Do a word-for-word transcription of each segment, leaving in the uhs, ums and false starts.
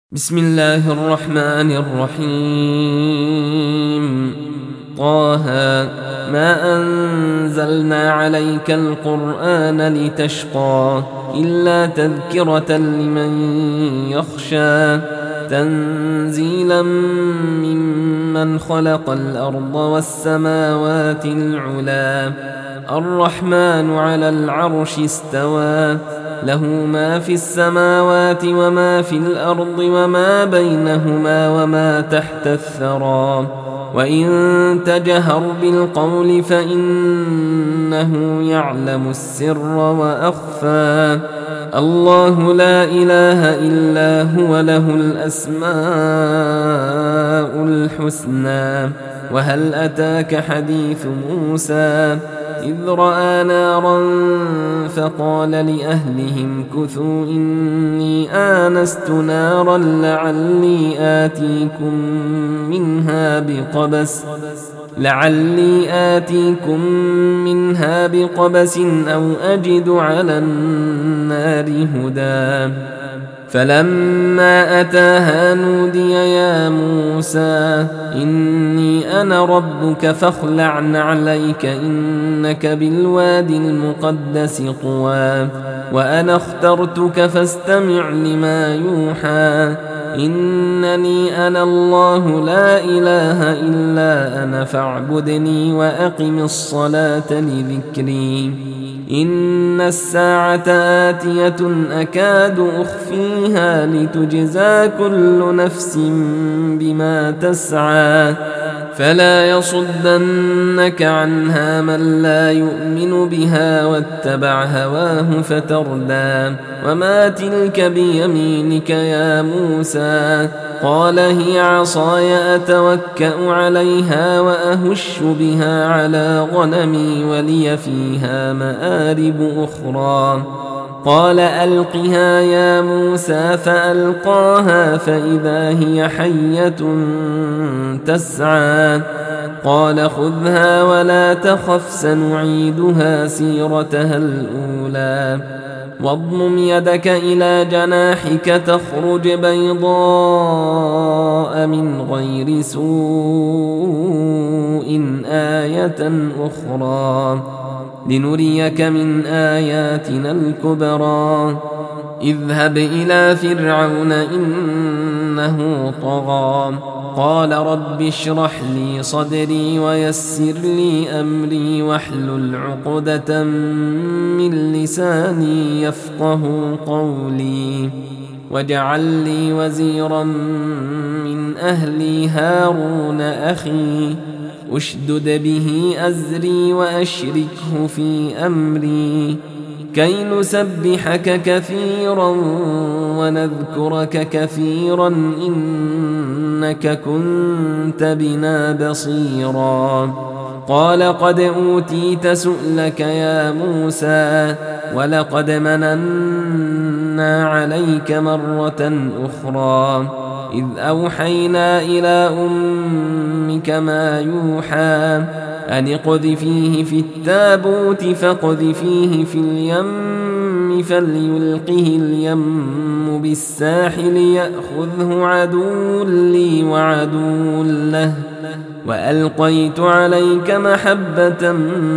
بسم الله الرحمن الرحيم. طه ما أنزلنا عليك القرآن لتشقى إلا تذكرة لمن يخشى تنزيلا ممن خلق الأرض والسماوات العلا الرحمن على العرش استوى له ما في السماوات وما في الأرض وما بينهما وما تحت الثرى وإن تجهر بالقول فإنه يعلم السر وأخفى الله لا إله إلا هو له الأسماء الحسنى. وهل أتاك حديث موسى إذ رأى نارا فقال لأهلهم كثوا إني آنست نارا لعلي آتيكم منها بقبس لعلي آتيكم منها بقبس أو أجد على النار هدى فلما أتاها نودي يا موسى إني أنا ربك فاخلع نعليك إنك بالوادي المقدس طوى وأنا اخترتك فاستمع لما يوحى إنني أنا الله لا إله إلا أنا فاعبدني وأقم الصلاة لذكري إن الساعة آتية أكاد أخفيها لتجزى كل نفس بما تسعى فلا يصدنك عنها من لا يؤمن بها واتبع هواه فتردى وما تلك بيمينك يا موسى قال هي عصاي أتوكأ عليها وأهش بها على غنمي ولي فيها مآرب أخرى قال ألقها يا موسى فألقاها فإذا هي حية تسعى قال خذها ولا تخف سنعيدها سيرتها الأولى واضمم يدك إلى جناحك تخرج بيضاء من غير سوء آية أخرى لنريك من آياتنا الكبرى اذهب إلى فرعون إنه طغى قال رب اشرح لي صدري ويسر لي أمري واحلل عقدة من لساني يفقه قولي واجعل لي وزيرا من أهلي هارون أخي أشدد به أزري وأشركه في أمري كي نسبحك كثيرا ونذكرك كثيرا إنك كنت بنا بصيرا قال قد أوتيت سؤلك يا موسى ولقد مننا عليك مرة أخرى إذ أوحينا إلى أمك ما يوحى أن اقذفيه في التابوت فاقذفيه في اليم فليلقه اليم بالساحل يأخذه عدو لي وعدو له وألقيت عليك محبة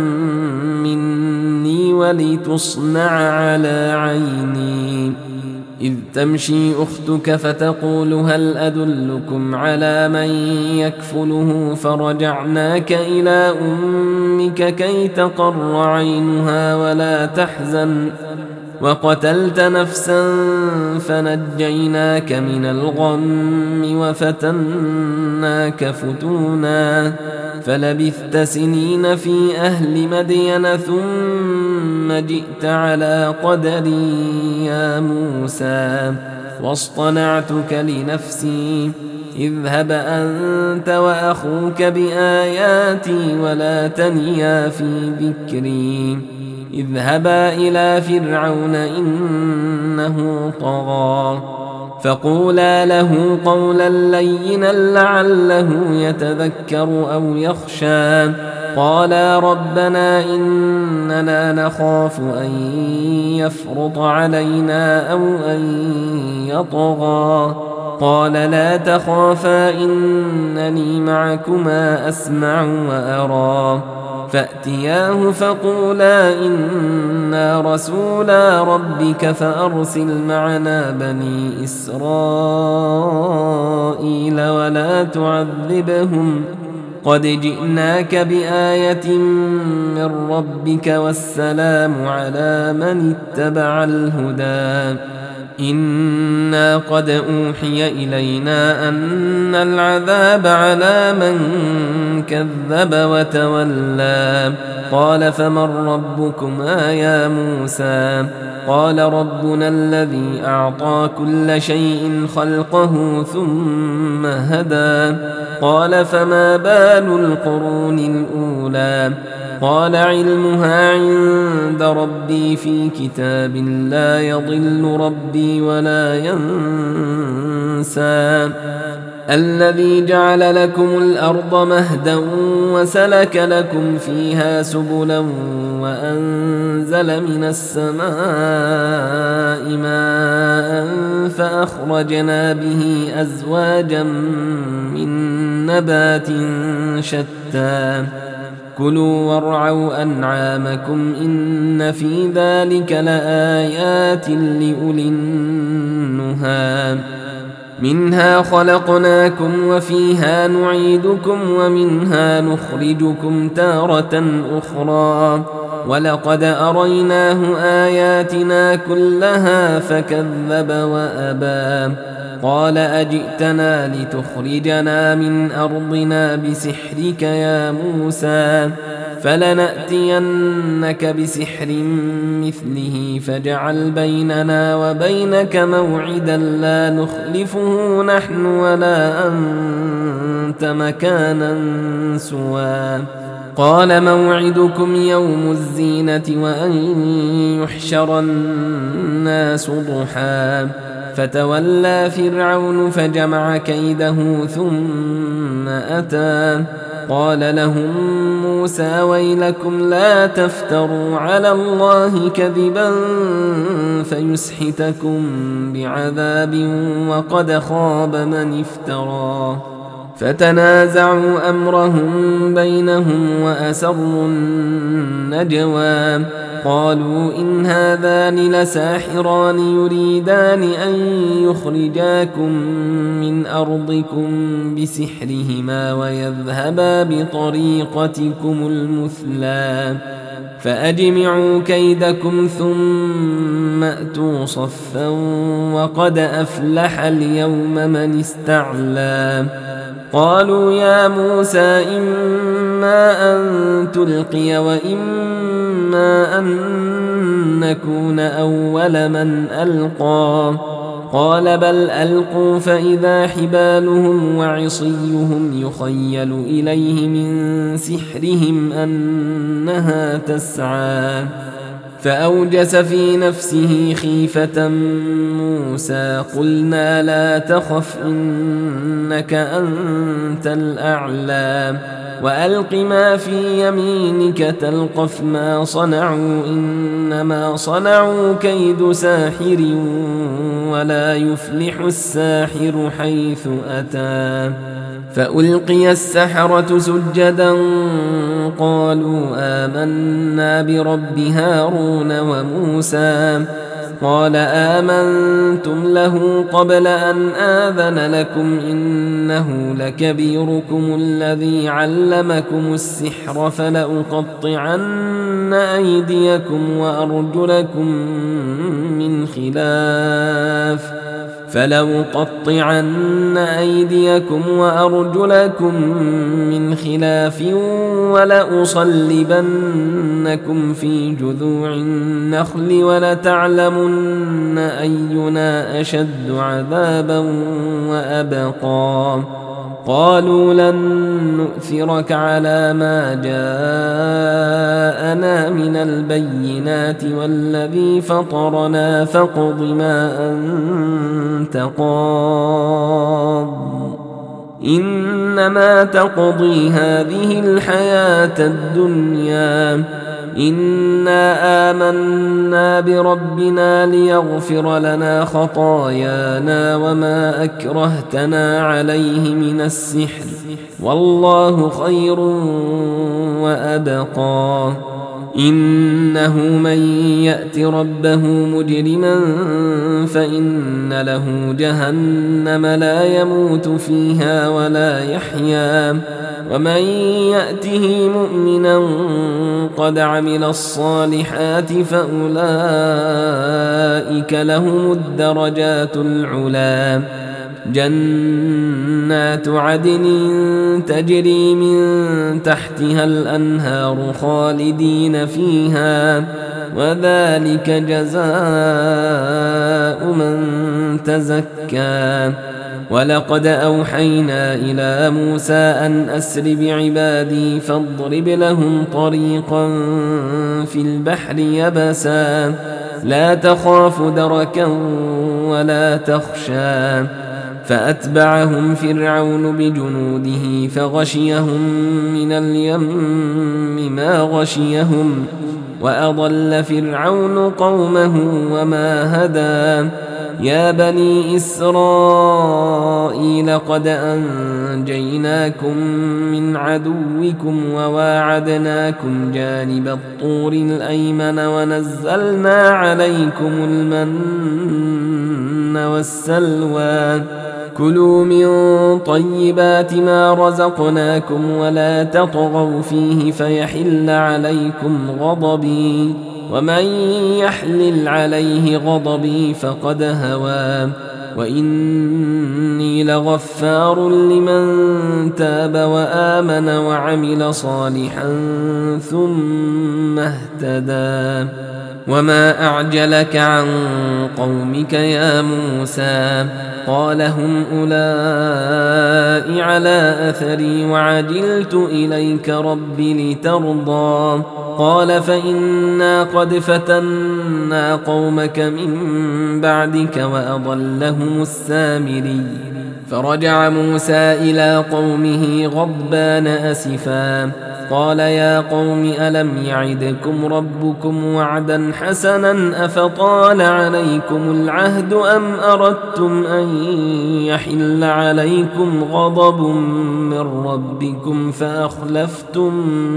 مني ولتصنع على عيني إذ تمشي أختك فتقول هل أدلكم على من يكفله فرجعناك إلى أمك كي تقر عينها ولا تحزن وقتلت نفسا فنجيناك من الغم وفتناك فتونا فلبثت سنين في أهل مدين ثم جئت على قدري يا موسى واصطنعتك لنفسي اذهب أنت وأخوك بآياتي ولا تنيا في ذكري اذهبا إلى فرعون إنه طغى فقولا له قولا لينا لعله يتذكر أو يخشى قالا ربنا إننا نخاف أن يفرط علينا أو أن يطغى قال لا تخافا إنني معكما أسمع وأرى فأتياه فقولا إنا رسولا ربك فأرسل معنا بني إسرائيل ولا تعذبهم قد جئناك بآية من ربك والسلام على من اتبع الهدى إنا قد أوحي إلينا أن العذاب على من كذب وتولى قال فمن ربكما يا موسى قال ربنا الذي أعطى كل شيء خلقه ثم هدى قال فما بال القرون الأولى قال علمها عند ربي في كتاب لا يضل ربي ولا ينسى الذي جعل لكم الأرض مهدا وسلك لكم فيها سبلا وأنزل من السماء ماء فأخرجنا به أزواجا من نبات شتى كلوا وارعوا أنعامكم إن في ذلك لآيات لأولي النهى منها خلقناكم وفيها نعيدكم ومنها نخرجكم تارة أخرى ولقد أريناه آياتنا كلها فكذب وأبى قال أجئتنا لتخرجنا من أرضنا بسحرك يا موسى فلنأتينك بسحر مثله فاجعل بيننا وبينك موعدا لا نخلفه نحن ولا أنت مكانا سوى قال موعدكم يوم الزينة وأن يحشر الناس ضحى فتولى فرعون فجمع كيده ثم أتى قال لهم موسى ويلكم لا تفتروا على الله كذبا فيسحتكم بعذاب وقد خاب من افترى فتنازعوا أمرهم بينهم وأسروا النجوى قالوا إن هذان لساحران يريدان أن يخرجاكم من أرضكم بسحرهما ويذهبا بطريقتكم المثلى فأجمعوا كيدكم ثم أتوا صفا وقد أفلح اليوم من استعلى قالوا يا موسى إما أن تلقي وإما أن نكون أول من ألقى قال بل ألقوا فإذا حبالهم وعصيهم يخيل إليه من سحرهم أنها تسعى فأوجس في نفسه خيفة موسى قلنا لا تخف إنك أنت الأعلى وألق ما في يمينك تلقف ما صنعوا إنما صنعوا كيد ساحر ولا يفلح الساحر حيث أتى فألقي السحرة سجدا قالوا آمنا برب هارون وموسى قال آمنتم له قبل أن آذن لكم إنه لكبيركم الذي علمكم السحر فلأقطعن أيديكم وأرجلكم من خلاف فلأقطعن أيديكم وأرجلكم من خلاف ولأصلبنكم في جذوع النخل ولتعلمن أينا أشد عذابا وأبقى قالوا لن نؤثرك على ما جاءنا من البينات والذي فطرنا فاقض ما أنت قاض إنما تقضي هذه الحياة الدنيا إنا آمنا بربنا ليغفر لنا خطايانا وما أكرهتنا عليه من السحر والله خير وأبقى إنه من يأت ربه مجرما فإن له جهنم لا يموت فيها ولا يحيا ومن يأته مؤمنا قد عمل الصالحات فأولئك لهم الدرجات العلى جنات عدن تجري من تحتها الأنهار خالدين فيها وذلك جزاء من تزكى ولقد أوحينا إلى موسى أن أسر بعبادي فاضرب لهم طريقا في البحر يبسا لا تخاف دركا ولا تخشى فأتبعهم فرعون بجنوده فغشيهم من اليم ما غشيهم وأضل فرعون قومه وما هدى يا بني إسرائيل قد أنجيناكم من عدوكم وواعدناكم جانب الطور الأيمن ونزلنا عليكم المن والسلوى كلوا من طيبات ما رزقناكم ولا تطغوا فيه فيحل عليكم غضبي ومن يحلل عليه غضبي فقد هوى وإني لغفار لمن تاب وآمن وعمل صالحا ثم اهتدى وما أعجلك عن قومك يا موسى قال هم أولئك على أثري وعجلت إليك رب لترضى قال فإنا قد فتنا قومك من بعدك وأضلهم السامري فرجع موسى إلى قومه غضبان أسفا قال يا قوم ألم يعدكم ربكم وعدا حسنا أفطال عليكم العهد أم أردتم أن يحل عليكم غضب من ربكم فأخلفتم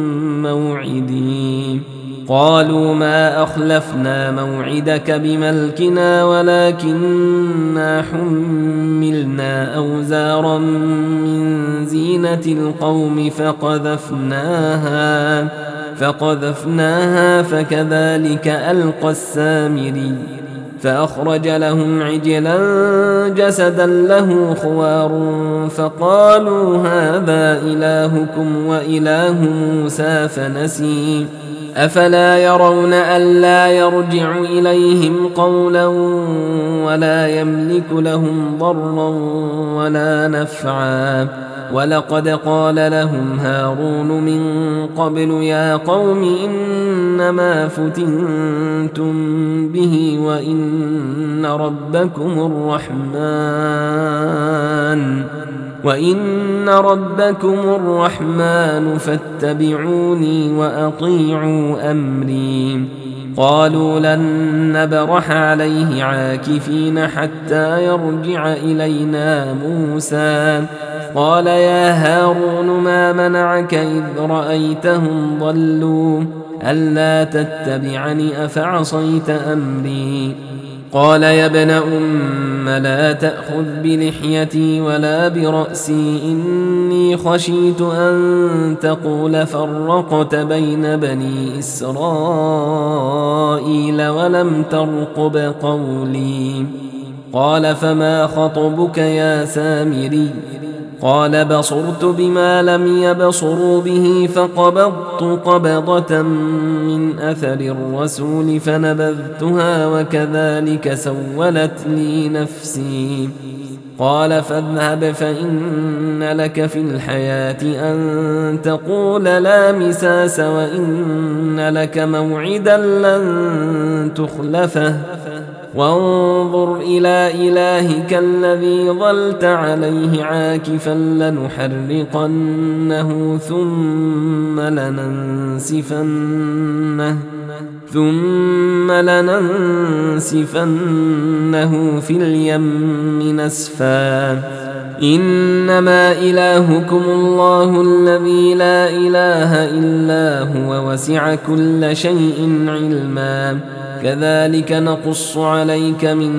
موعدي قالوا ما أخلفنا موعدك بملكنا ولكننا حملنا أوزارا من زينة القوم فقذفناها فقذفناها فكذلك ألقى السامري فأخرج لهم عجلا جسدا له خوار فقالوا هذا إلهكم وإله موسى فنسي أفلا يرون ألا يرجع إليهم قولا ولا يملك لهم ضرا ولا نفعا ولقد قال لهم هارون من قبل يا قوم إنما فتنتم به وإن ربكم الرحمن وإن ربكم الرحمن فاتبعوني وأطيعوا أمري قالوا لن نبرح عليه عاكفين حتى يرجع إلينا موسى قال يا هارون ما منعك إذ رأيتهم ضلوا ألا تتبعني أفعصيت أمري قال يا ابن أم لا تأخذ بلحيتي ولا برأسي إني خشيت أن تقول فرقت بين بني إسرائيل ولم ترقب قولي قال فما خطبك يا سامري قال بصرت بما لم يبصروا به فقبضت قبضة من أثر الرسول فنبذتها وكذلك سولت لي نفسي قال فاذهب فإن لك في الحياة أن تقول لا مساس وإن لك موعدا لن تخلفه وانظر إلى إلهك الذي ظلت عليه عاكفا لنحرقنه ثم لننسفنه ثم لننسفنه في اليم نسفا إنما إلهكم الله الذي لا إله إلا هو وسع كل شيء علما كذلك نقص عليك من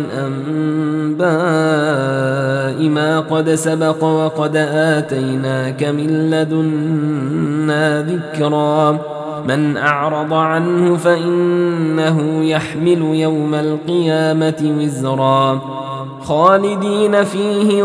أنباء ما قد سبق وقد آتيناك من لدنا ذكرا من أعرض عنه فإنه يحمل يوم القيامة وزرا خالدين فيه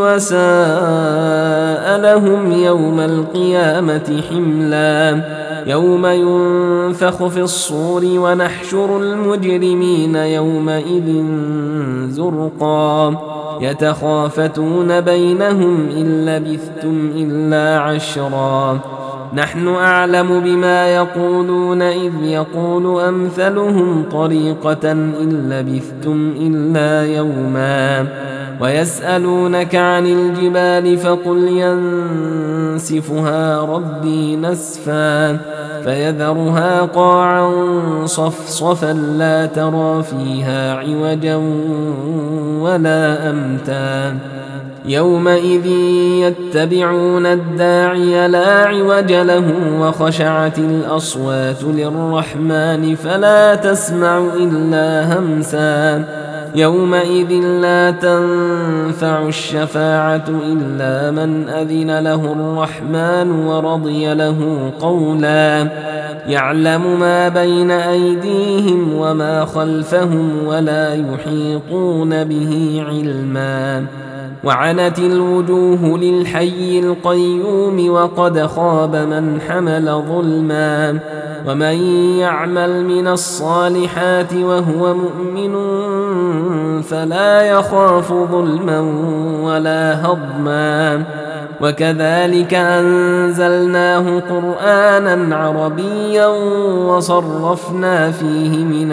وساء لهم يوم القيامة حملا يوم ينفخ في الصور ونحشر المجرمين يومئذ زرقا يتخافتون بينهم إن لبثتم إلا عشرا نحن أعلم بما يقولون إذ يقول أمثلهم طريقة إن لبثتم إلا يوما ويسألونك عن الجبال فقل ينسفها ربي نسفا فيذرها قاعا صفصفا لا ترى فيها عوجا ولا أمتا يومئذ يتبعون الداعي لا عوج له وخشعت الأصوات للرحمن فلا تسمع إلا همسا يومئذ لا تنفع الشفاعة إلا من أذن له الرحمن ورضي له قولا يعلم ما بين أيديهم وما خلفهم ولا يحيطون به علما وعنت الوجوه للحي القيوم وقد خاب من حمل ظلما ومن يعمل من الصالحات وهو مؤمن فلا يخاف ظلما ولا هضما وكذلك أنزلناه قرآنا عربيا وصرفنا فيه من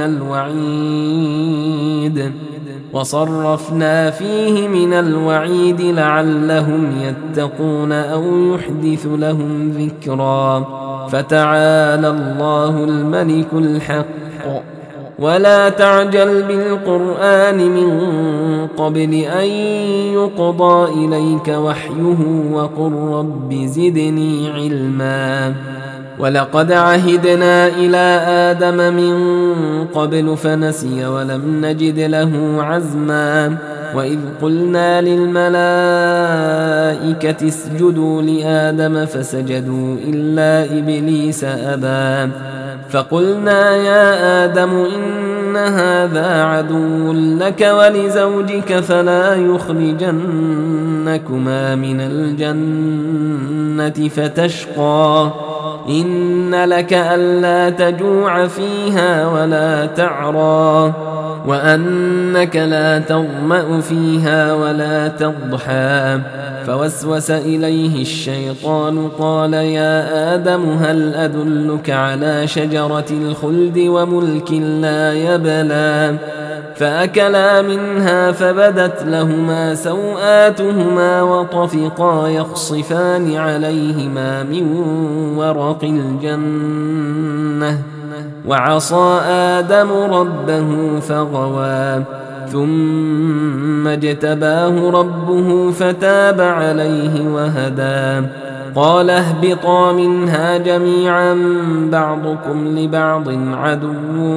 الوعيد وصرفنا فيه من الوعيد لعلهم يتقون أو يحدث لهم ذكرا فتعالى الله الملك الحق ولا تعجل بالقرآن من قبل أن يقضى إليك وحيه وقل رب زدني علما ولقد عهدنا إلى آدم من قبل فنسي ولم نجد له عزما وإذ قلنا للملائكة اسجدوا لآدم فسجدوا إلا إبليس أبى فقلنا يا آدم إن هذا عدو لك ولزوجك فلا يخرجنكما من الجنة فتشقى إن لك ألا تجوع فيها ولا تعرى وأنك لا تظمأ فيها ولا تضحى فوسوس إليه الشيطان قال يا آدم هل أدلك على شجرة الخلد وملك لا يبلى فأكلا منها فبدت لهما سوآتهما وطفقا يخصفان عليهما من ورق الجنة وعصى آدم ربه فغوى ثم اجتباه ربه فتاب عليه وهدى قال اهبطا منها جميعا بعضكم لبعض عدو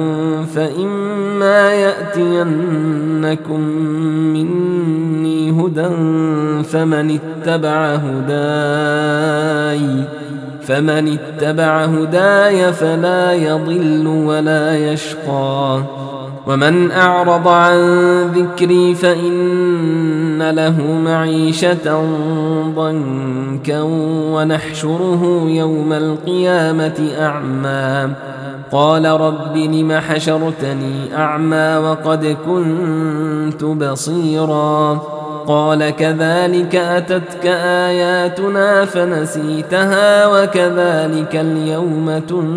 فإما يأتينكم مني هدى فمن اتبع هداي فمن اتبع هداي فلا يضل ولا يشقى ومن أعرض عن ذكري فإن له معيشة ضنكا ونحشره يوم القيامة أعمى قال رب لم حشرتني أعمى وقد كنت بصيرا قال كذلك أتتك آياتنا فنسيتها وكذلك اليوم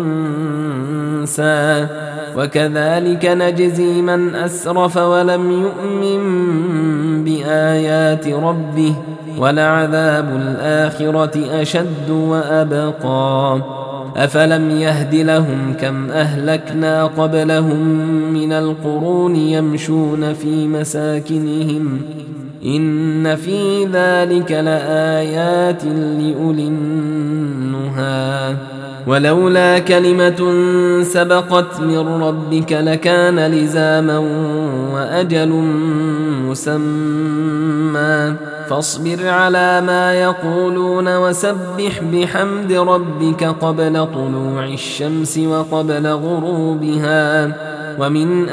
تنسى وكذلك نجزي من أسرف ولم يؤمن بآيات ربه ولعذاب الآخرة أشد وأبقى أفلم يهد لهم كم أهلكنا قبلهم من القرون يمشون في مساكنهم إن في ذلك لآيات لأولي النهى ولولا كلمة سبقت من ربك لكان لزاما وأجل مسمى فاصبر على ما يقولون وسبح بحمد ربك قبل طلوع الشمس وقبل غروبها ومن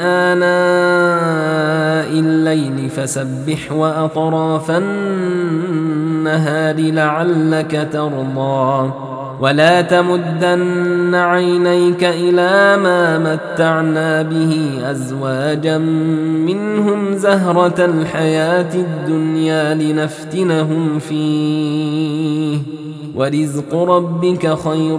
آناء الليل فسبح وأطراف النهار لعلك ترضى ولا تمدن عينيك إلى ما متعنا به أزواجا منهم زهرة الحياة الدنيا لنفتنهم فيه ورزق ربك خير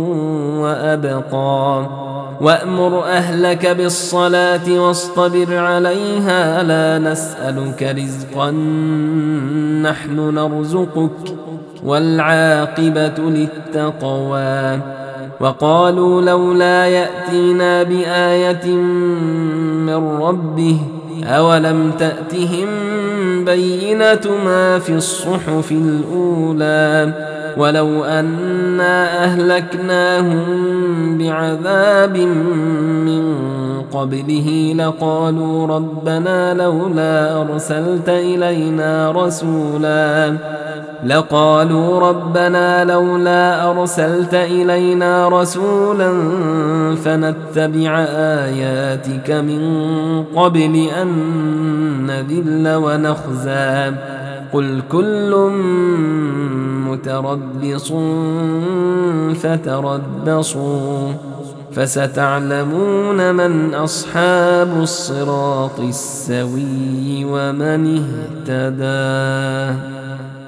وأبقى وأمر أهلك بالصلاة واصطبر عليها لا نسألك رزقا نحن نرزقك والعاقبة للتقوى وقالوا لولا يأتينا بآية من ربه أولم تأتهم بينة ما في الصحف الأولى ولو أنا أهلكناهم بعذاب من قبله لقالوا ربنا لولا أرسلت إلينا رسولا لقالوا ربنا لولا أرسلت إلينا رسولا فنتبع آياتك من قبل أن نذل ونخزى قل كل متربص فتربصوا فستعلمون من أصحاب الصراط السوي ومن اهتدى.